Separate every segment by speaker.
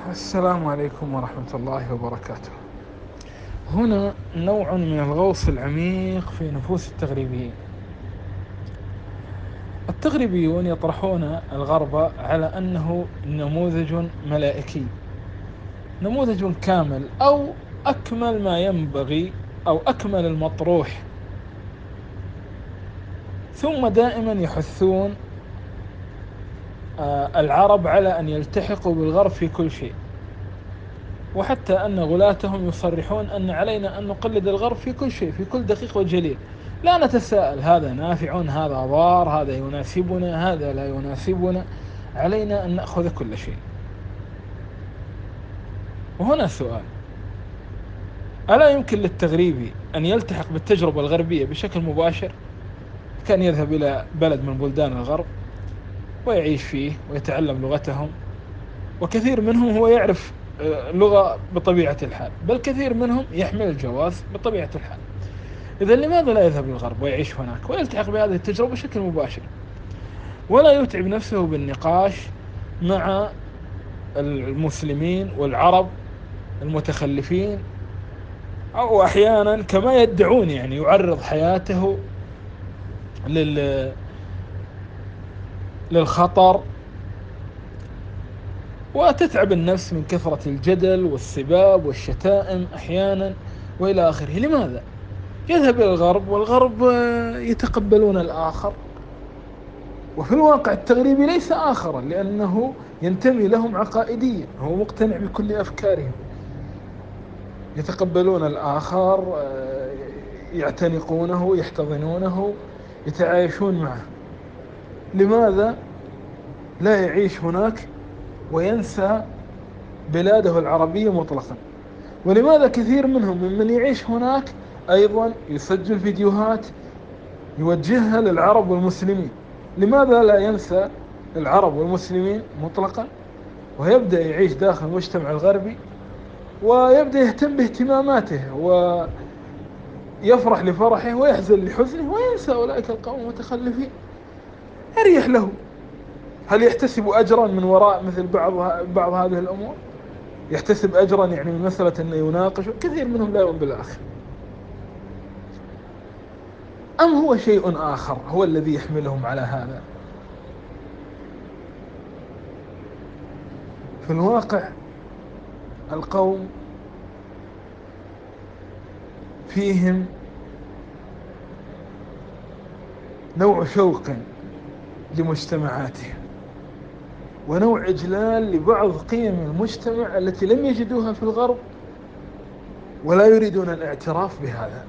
Speaker 1: السلام عليكم ورحمة الله وبركاته. هنا نوع من الغوص العميق في نفوس التغريبيين. التغريبيون يطرحون الغرب على أنه نموذج ملائكي، نموذج كامل، أو أكمل ما ينبغي، أو أكمل المطروح. ثم دائما يحثون العرب على أن يلتحقوا بالغرب في كل شيء، وحتى أن غلاتهم يصرحون أن علينا أن نقلد الغرب في كل شيء، في كل دقيق وجليل. لا نتساءل هذا نافع، هذا ضار، هذا يناسبنا، هذا لا يناسبنا، علينا أن نأخذ كل شيء. وهنا سؤال: ألا يمكن للتغريبي أن يلتحق بالتجربة الغربية بشكل مباشر؟ كان يذهب إلى بلد من بلدان الغرب ويعيش فيه ويتعلم لغتهم، وكثير منهم هو يعرف لغة بطبيعة الحال، بل كثير منهم يحمل الجواز بطبيعة الحال. إذا لماذا لا يذهب للغرب ويعيش هناك ويلتحق بهذه التجربة بشكل مباشر، ولا يتعب نفسه بالنقاش مع المسلمين والعرب المتخلفين، أو أحيانا كما يدعون يعني يعرض حياته للخطر، وتتعب النفس من كثرة الجدل والسباب والشتائم أحيانا وإلى آخره. لماذا يذهب إلى الغرب والغرب يتقبلون الآخر؟ وفي الواقع التغريبي ليس آخرا، لأنه ينتمي لهم عقائديا، هو مقتنع بكل أفكارهم، يتقبلون الآخر، يعتنقونه، يحتضنونه، يتعايشون معه. لماذا لا يعيش هناك وينسى بلاده العربية مطلقا؟ ولماذا كثير منهم ممن يعيش هناك أيضا يسجل فيديوهات يوجهها للعرب والمسلمين؟ لماذا لا ينسى العرب والمسلمين مطلقا ويبدأ يعيش داخل المجتمع الغربي، ويبدأ يهتم باهتماماته، ويفرح لفرحه ويحزن لحزنه، وينسى أولئك القوم المتخلفين؟ أريح له. هل يحتسب أجرا من وراء مثل بعض هذه الأمور؟ يحتسب أجرا يعني من مسألة أنه يناقش؟ كثير منهم لا يؤمن بالآخر. أم هو شيء آخر هو الذي يحملهم على هذا؟ في الواقع القوم فيهم نوع شوق لمجتمعاتهم، ونوع إجلال لبعض قيم المجتمع التي لم يجدوها في الغرب، ولا يريدون الاعتراف بهذا.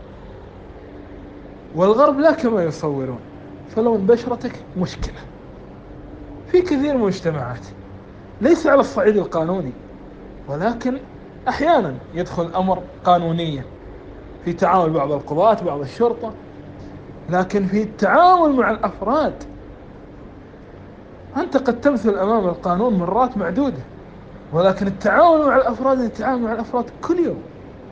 Speaker 1: والغرب لا كما يصورون، فلون بشرتك مشكلة في كثير من المجتمعات، ليس على الصعيد القانوني، ولكن أحيانا يدخل الأمر قانونيا في تعامل بعض القضاة بعض الشرطة، لكن في التعامل مع الأفراد أنت قد تمثل أمام القانون مرات معدودة، ولكن التعامل مع الأفراد التعامل مع الأفراد كل يوم.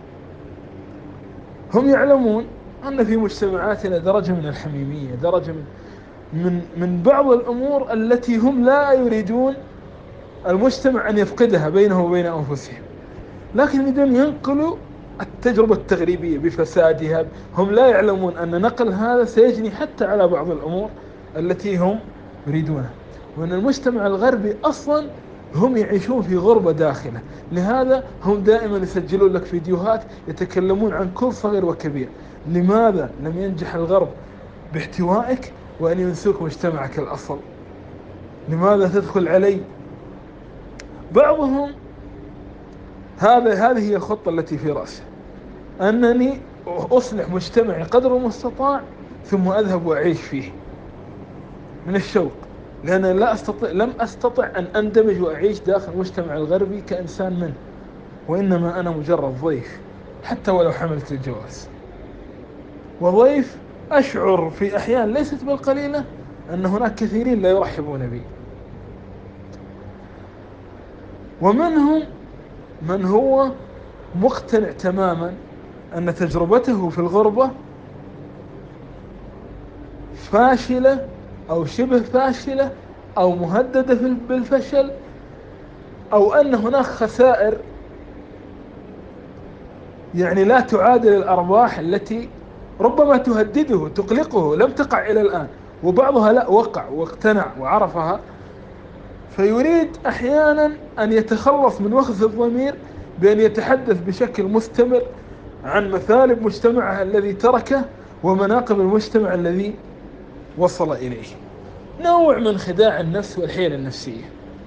Speaker 1: هم يعلمون أن في مجتمعاتنا درجة من الحميمية، درجة من بعض الأمور التي هم لا يريدون المجتمع أن يفقدها بينه وبين أنفسهم، لكن يريدون ينقلوا التجربة التغريبية بفسادها. هم لا يعلمون أن نقل هذا سيجني حتى على بعض الأمور التي هم يريدونها، وأن المجتمع الغربي أصلا هم يعيشون في غربة داخله. لهذا هم دائما يسجلون لك فيديوهات يتكلمون عن كل صغير وكبير. لماذا لم ينجح الغرب باحتوائك وأن ينسوك مجتمعك الأصل؟ لماذا تدخل علي؟ بعضهم هذه هي الخطة التي في رأسه، أنني أصلح مجتمعي قدر المستطاع ثم أذهب وأعيش فيه من الشوق، لأن لم أستطع أن أندمج وأعيش داخل المجتمع الغربي كإنسان منه، وإنما أنا مجرد ضيف حتى ولو حملت الجواز. وضيف أشعر في أحيان ليست بالقليلة أن هناك كثيرين لا يرحبون بي، ومنهم من هو مقتنع تماما أن تجربته في الغربة فاشلة أو شبه فاشلة أو مهددة بالفشل، أو أن هناك خسائر يعني لا تعادل الأرباح التي ربما تهدده تقلقه لم تقع إلى الآن، وبعضها لا وقع واقتنع وعرفها، فيريد أحيانا أن يتخلص من وخز الضمير بأن يتحدث بشكل مستمر عن مثالب مجتمعه الذي تركه ومناقب المجتمع الذي وصل إليه. نوع من خداع النفس والحيل النفسية.